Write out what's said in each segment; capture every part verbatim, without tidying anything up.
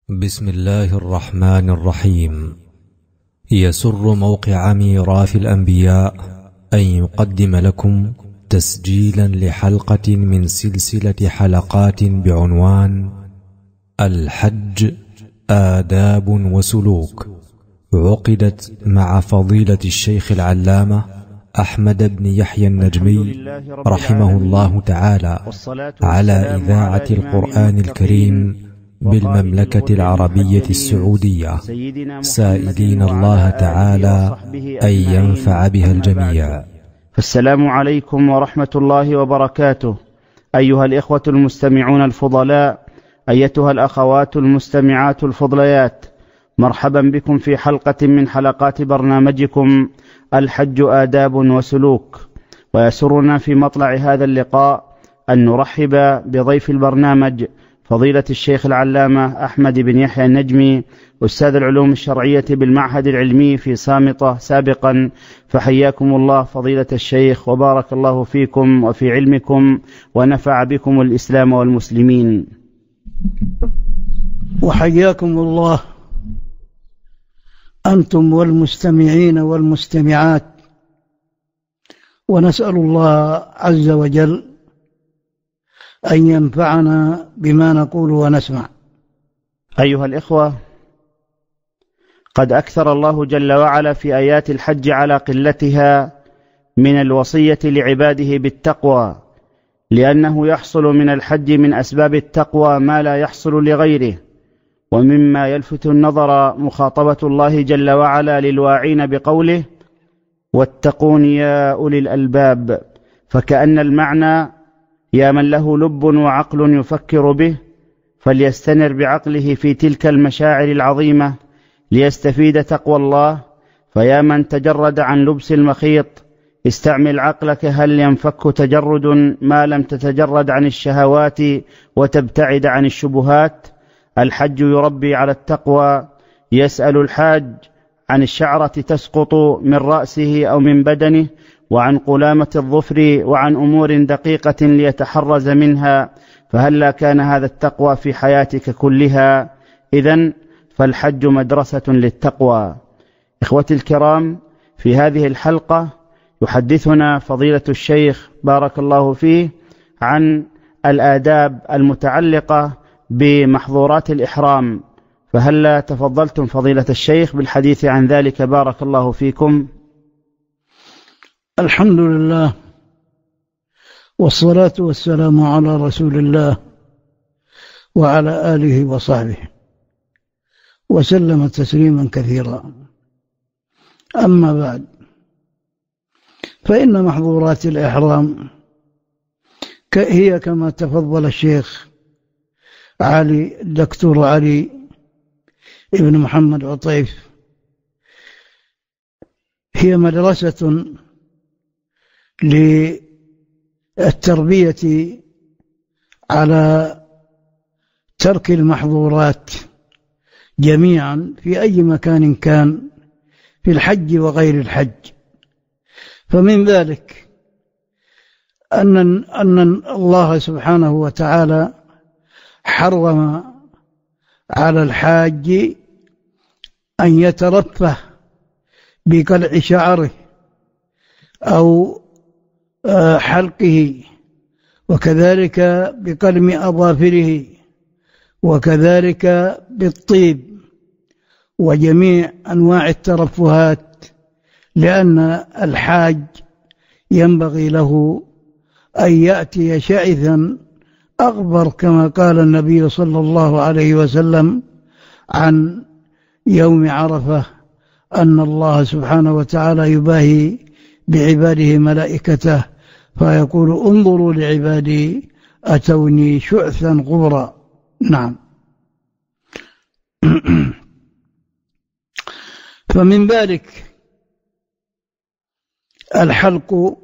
بسم الله الرحمن الرحيم. يسر موقع ميراث الأنبياء أن يقدم لكم تسجيلا لحلقة من سلسلة حلقات بعنوان الحج آداب وسلوك، عقدت مع فضيلة الشيخ العلامة أحمد بن يحيى النجمي رحمه الله تعالى على إذاعة القرآن الكريم بالمملكة العربية السعودية، سائلين الله تعالى أن ينفع بها الجميع. السلام عليكم ورحمة الله وبركاته. أيها الإخوة المستمعون الفضلاء، أيتها الأخوات المستمعات الفضليات، مرحبا بكم في حلقة من حلقات برنامجكم الحج آداب وسلوك. ويسرنا في مطلع هذا اللقاء أن نرحب بضيف البرنامج فضيلة الشيخ العلامة أحمد بن يحيى النجمي، أستاذ العلوم الشرعية بالمعهد العلمي في صامتة سابقا. فحياكم الله فضيلة الشيخ، وبارك الله فيكم وفي علمكم، ونفع بكم الإسلام والمسلمين. وحياكم الله أنتم والمستمعين والمستمعات، ونسأل الله عز وجل أن ينفعنا بما نقول ونسمع. أيها الإخوة، قد أكثر الله جل وعلا في آيات الحج على قلتها من الوصية لعباده بالتقوى، لأنه يحصل من الحج من أسباب التقوى ما لا يحصل لغيره. ومما يلفت النظر مخاطبة الله جل وعلا للواعين بقوله: واتقون يا أولي الألباب، فكأن المعنى يا من له لب وعقل يفكر به فليستنر بعقله في تلك المشاعر العظيمة ليستفيد تقوى الله. فيا من تجرد عن لبس المخيط، استعمل عقلك هل ينفك تجرد ما لم تتجرد عن الشهوات وتبتعد عن الشبهات. الحج يربي على التقوى. يسأل الحاج عن الشعرة تسقط من رأسه أو من بدنه، وعن قلامة الظفر، وعن أمور دقيقة ليتحرز منها. فهلا كان هذا التقوى في حياتك كلها؟ إذن فالحج مدرسة للتقوى. إخوتي الكرام، في هذه الحلقة يحدثنا فضيلة الشيخ بارك الله فيه عن الآداب المتعلقة بمحظورات الإحرام. فهلا تفضلتم فضيلة الشيخ بالحديث عن ذلك، بارك الله فيكم. الحمد لله، والصلاة والسلام على رسول الله وعلى آله وصحبه وسلم تسليما كثيرا. أما بعد، فإن محظورات الإحرام هي كما تفضل الشيخ علي الدكتور علي ابن محمد عطيف، هي مدرسة للتربية على ترك المحظورات جميعا في أي مكان كان، في الحج وغير الحج. فمن ذلك أن أن الله سبحانه وتعالى حرم على الحاج أن يترفه بقلع شعره أو حلقه، وكذلك بقلم أظافره، وكذلك بالطيب وجميع أنواع الترفهات، لأن الحاج ينبغي له أن يأتي شعثا أغبر، كما قال النبي صلى الله عليه وسلم عن يوم عرفة أن الله سبحانه وتعالى يباهي بعباده ملائكته فيقول: انظروا لعبادي أتوني شعثا غبرا. نعم. فمن ذلك الحلق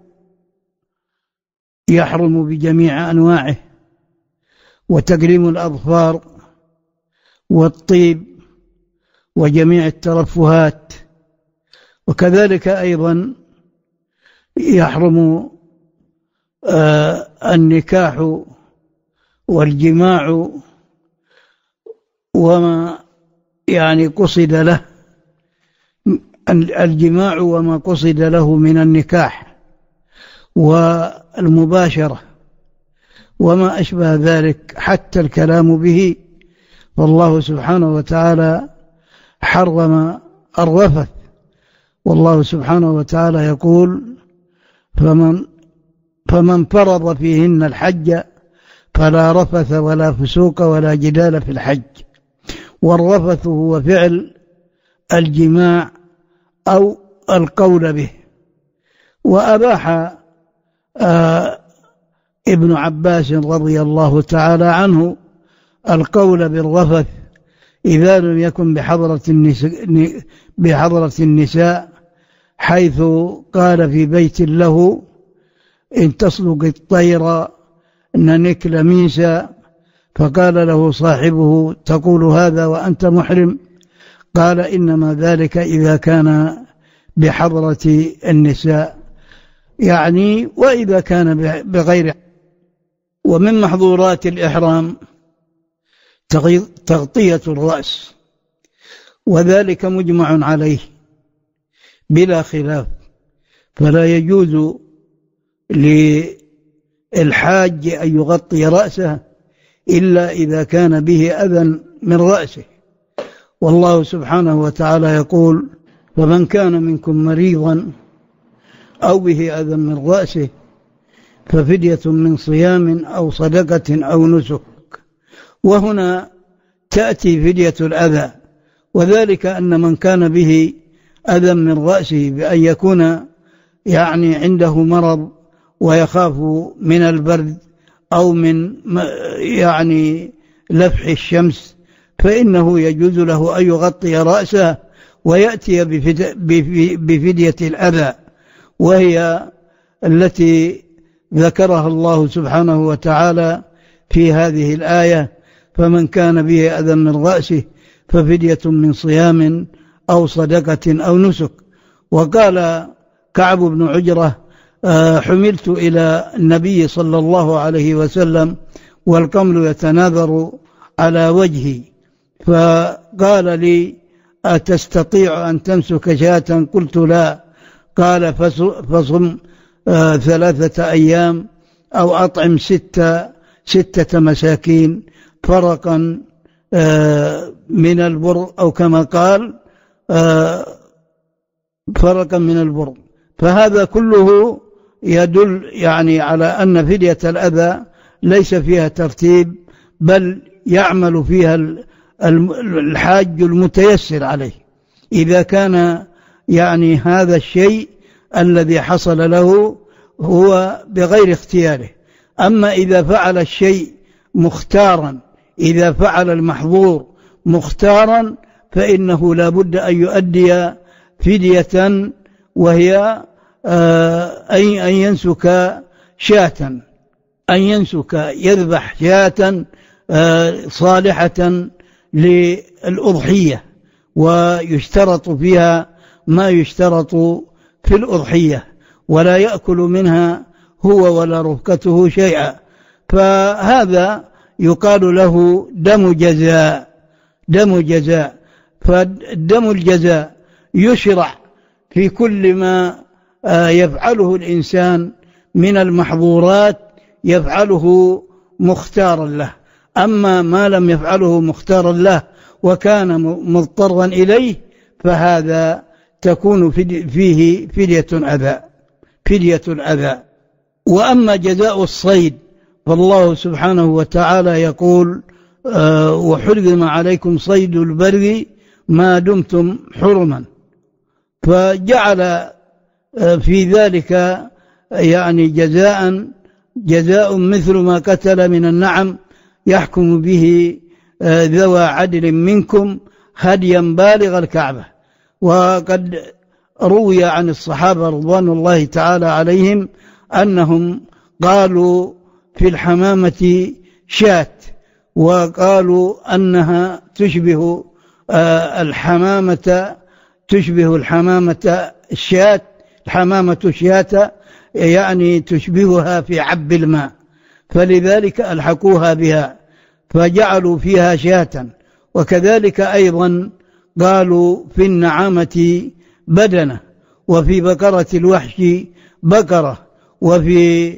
يحرم بجميع أنواعه، وتقليم الأظفار، والطيب، وجميع الترفهات. وكذلك أيضا يحرم آه النكاح والجماع وما يعني قصد له الجماع وما قصد له من النكاح والمباشرة وما أشبه ذلك حتى الكلام به، والله سبحانه وتعالى حرم الرفث. والله سبحانه وتعالى يقول: فمن فمن فرض فيهن الحج فلا رفث ولا فسوق ولا جدال في الحج. والرفث هو فعل الجماع أو القول به. وأباح آه ابن عباس رضي الله تعالى عنه القول بالرفث إذا لم يكن بحضرة النساء, بحضرة النساء حيث قال في بيت له: إن تصدق الطير ننك لميسا، فقال له صاحبه: تقول هذا وأنت محرم؟ قال: إنما ذلك إذا كان بحضرة النساء، يعني وإذا كان بغير. ومن محظورات الإحرام تغطية الرأس، وذلك مجمع عليه بلا خلاف، فلا يجوز للحاج أن يغطي رأسه إلا إذا كان به أذى من رأسه. والله سبحانه وتعالى يقول: فمن كان منكم مريضا أو به أذى من رأسه ففدية من صيام أو صدقة أو نسك. وهنا تأتي فدية الأذى، وذلك أن من كان به أذى من رأسه بأن يكون يعني عنده مرض ويخاف من البرد أو من يعني لفح الشمس، فإنه يجوز له أن يغطي رأسه ويأتي بفدية الأذى، وهي التي ذكرها الله سبحانه وتعالى في هذه الآية: فمن كان به أذى من رأسه ففدية من صيام أو صدقة أو نسك. وقال كعب بن عجرة: حملت إلى النبي صلى الله عليه وسلم والقمل يتناثر على وجهي، فقال لي: أتستطيع أن تمسك شاة؟ قلت: لا. قال: فصم ثلاثة أيام أو أطعم ستة, ستة مساكين فرقا من البر، أو كما قال فرقا من البر. فهذا كله يدل يعني على أن فدية الأذى ليس فيها ترتيب، بل يعمل فيها الحاج المتيسر عليه إذا كان يعني هذا الشيء الذي حصل له هو بغير اختياره. أما إذا فعل الشيء مختارا، إذا فعل المحظور مختارا، فإنه لا بد أن يؤدي فدية، وهي أن ينسك شاة، أن ينسك يذبح شاة صالحة للأضحية، ويشترط فيها ما يشترط في الأضحية، ولا يأكل منها هو ولا رفقته شيئا. فهذا يقال له دم جزاء، دم جزاء. فالدم الجزاء يشرع في كل ما يفعله الإنسان من المحظورات، يفعله مختارا له. أما ما لم يفعله مختارا له وكان مضطرا إليه فهذا تكون فيه فدية أذى، فدية الأذى. وأما جزاء الصيد فالله سبحانه وتعالى يقول: وحرم عليكم صيد البر ما دمتم حرما. فجعل في ذلك يعني جزاء جزاء مثل ما قتل من النعم يحكم به ذوى عدل منكم هديا بالغ الكعبة. وقد روي عن الصحابة رضوان الله تعالى عليهم أنهم قالوا في الحمامة شاة، وقالوا أنها تشبه الحمامة تشبه الحمامة الشاة، الحمامة الشاة يعني تشبهها في عب الماء، فلذلك ألحقوها بها فجعلوا فيها شاة. وكذلك أيضا قالوا في النعامة بدنة، وفي بقرة الوحش بقرة، وفي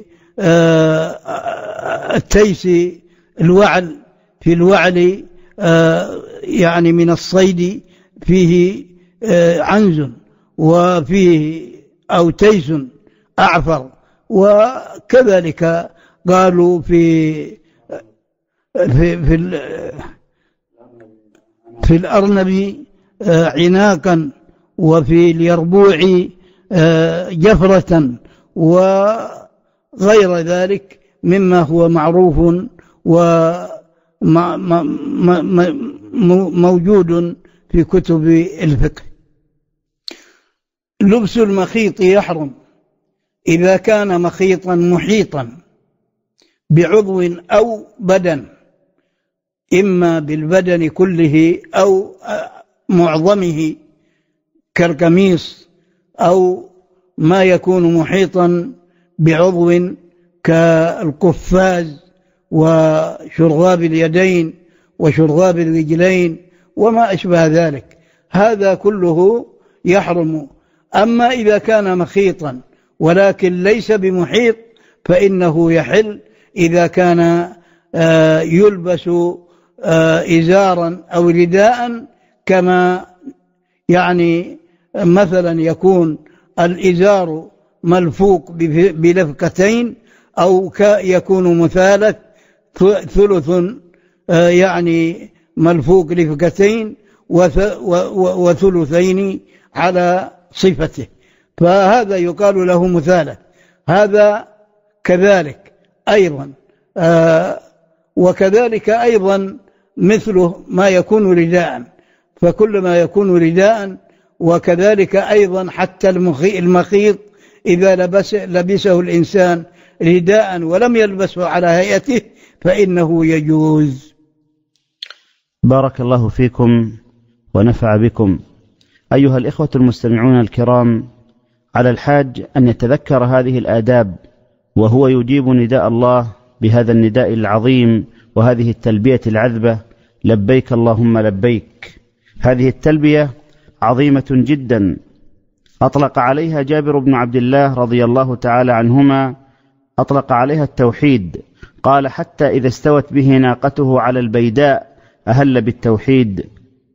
التيس الوعل، في الوعل يعني من الصيد فيه عنز، وفيه أو تيس أعفر. وكذلك قالوا في في في, في الأرنب عناقا، وفي اليربوع جفرة، وغير ذلك مما هو معروف وموجود في كتب الفقه. لبس المخيط يحرم إذا كان مخيطا محيطا بعضو أو بدن، إما بالبدن كله أو معظمه كالقميص، أو ما يكون محيطا بعضو كالقفاز وشرغاب اليدين وشرغاب الرجلين وما أشبه ذلك، هذا كله يحرم. أما إذا كان مخيطا ولكن ليس بمحيط فإنه يحل إذا كان يلبس إزارا أو رداء، كما يعني مثلا يكون الإزار ملفوق بلفقتين، أو يكون مثالث ثلث يعني ملفوق لفقتين وثلثين على صفته، فهذا يقال له مثالث. هذا كذلك أيضا آه وكذلك أيضا مثله ما يكون رداء، فكل ما يكون رداء. وكذلك أيضا حتى المخيط إذا لبس لبسه الإنسان رداء ولم يلبسه على هيئته فإنه يجوز. بارك الله فيكم ونفع بكم. أيها الإخوة المستمعون الكرام، على الحاج أن يتذكر هذه الآداب وهو يجيب نداء الله بهذا النداء العظيم وهذه التلبية العذبة: لبيك اللهم لبيك. هذه التلبية عظيمة جدا، أطلق عليها جابر بن عبد الله رضي الله تعالى عنهما، أطلق عليها التوحيد، قال: حتى إذا استوت به ناقته على البيداء أهل بالتوحيد.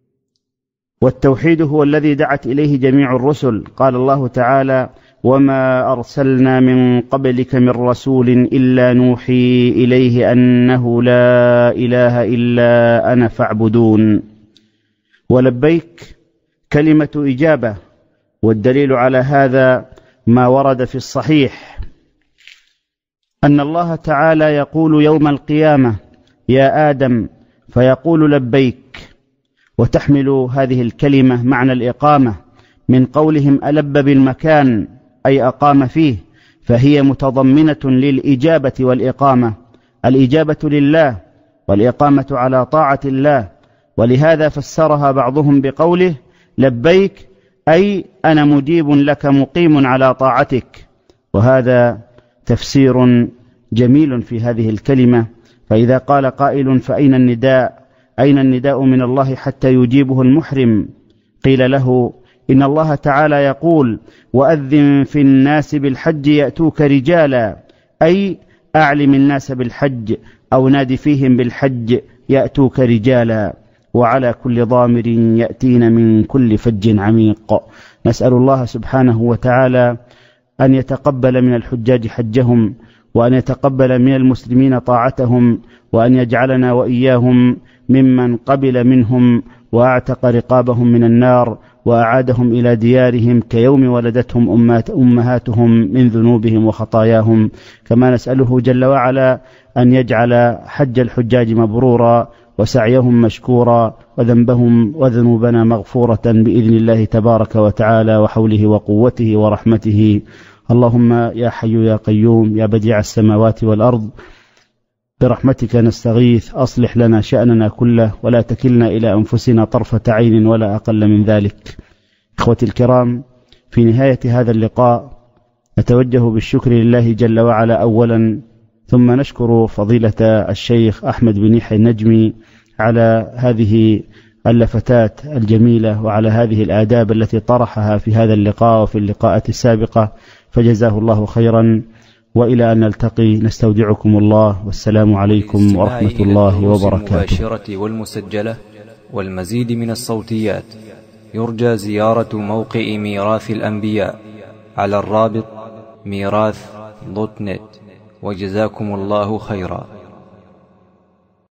والتوحيد هو الذي دعت إليه جميع الرسل. قال الله تعالى: وما أرسلنا من قبلك من رسول إلا نوحي إليه أنه لا إله إلا أنا فاعبدون. ولبيك كلمة إجابة، والدليل على هذا ما ورد في الصحيح أن الله تعالى يقول يوم القيامة: يا آدم، فيقول لبيك. وتحمل هذه الكلمة معنى الإقامة من قولهم ألب بالمكان، أي أقام فيه، فهي متضمنة للإجابة والإقامة، الإجابة لله والإقامة على طاعة الله. ولهذا فسرها بعضهم بقوله لبيك، أي أنا مجيب لك مقيم على طاعتك. وهذا تفسير جميل في هذه الكلمة. فإذا قال قائل: فأين النداء؟ أين النداء من الله حتى يجيبه المحرم؟ قيل له: إن الله تعالى يقول: وأذن في الناس بالحج يأتوك رجالا، أي أعلم الناس بالحج، أو نادي فيهم بالحج يأتوك رجالا، وعلى كل ضامر يأتين من كل فج عميق. نسأل الله سبحانه وتعالى أن يتقبل من الحجاج حجهم، وأن يتقبل من المسلمين طاعتهم، وأن يجعلنا وإياهم ممن قبل منهم وأعتق رقابهم من النار، وأعادهم إلى ديارهم كيوم ولدتهم أمهاتهم من ذنوبهم وخطاياهم. كما نسأله جل وعلا أن يجعل حج الحجاج مبرورا، وسعيهم مشكورا، وذنبهم وذنوبنا مغفورة بإذن الله تبارك وتعالى، وحوله وقوته ورحمته. اللهم يا حي يا قيوم يا بديع السماوات والأرض، برحمتك نستغيث، أصلح لنا شأننا كله، ولا تكلنا إلى أنفسنا طرفة عين ولا أقل من ذلك. إخوتي الكرام، في نهاية هذا اللقاء نتوجه بالشكر لله جل وعلا أولا، ثم نشكر فضيلة الشيخ أحمد بن يحيى النجمي على هذه اللفتات الجميلة وعلى هذه الآداب التي طرحها في هذا اللقاء وفي اللقاءات السابقة، فجزاه الله خيرا. وإلى أن نلتقي نستودعكم الله، والسلام عليكم ورحمة الله وبركاته. المباشرة والمسجلة والمزيد من الصوتيات يرجى زيارة موقع ميراث الأنبياء على الرابط ميراث دوت نت. وجزاكم الله خيرا.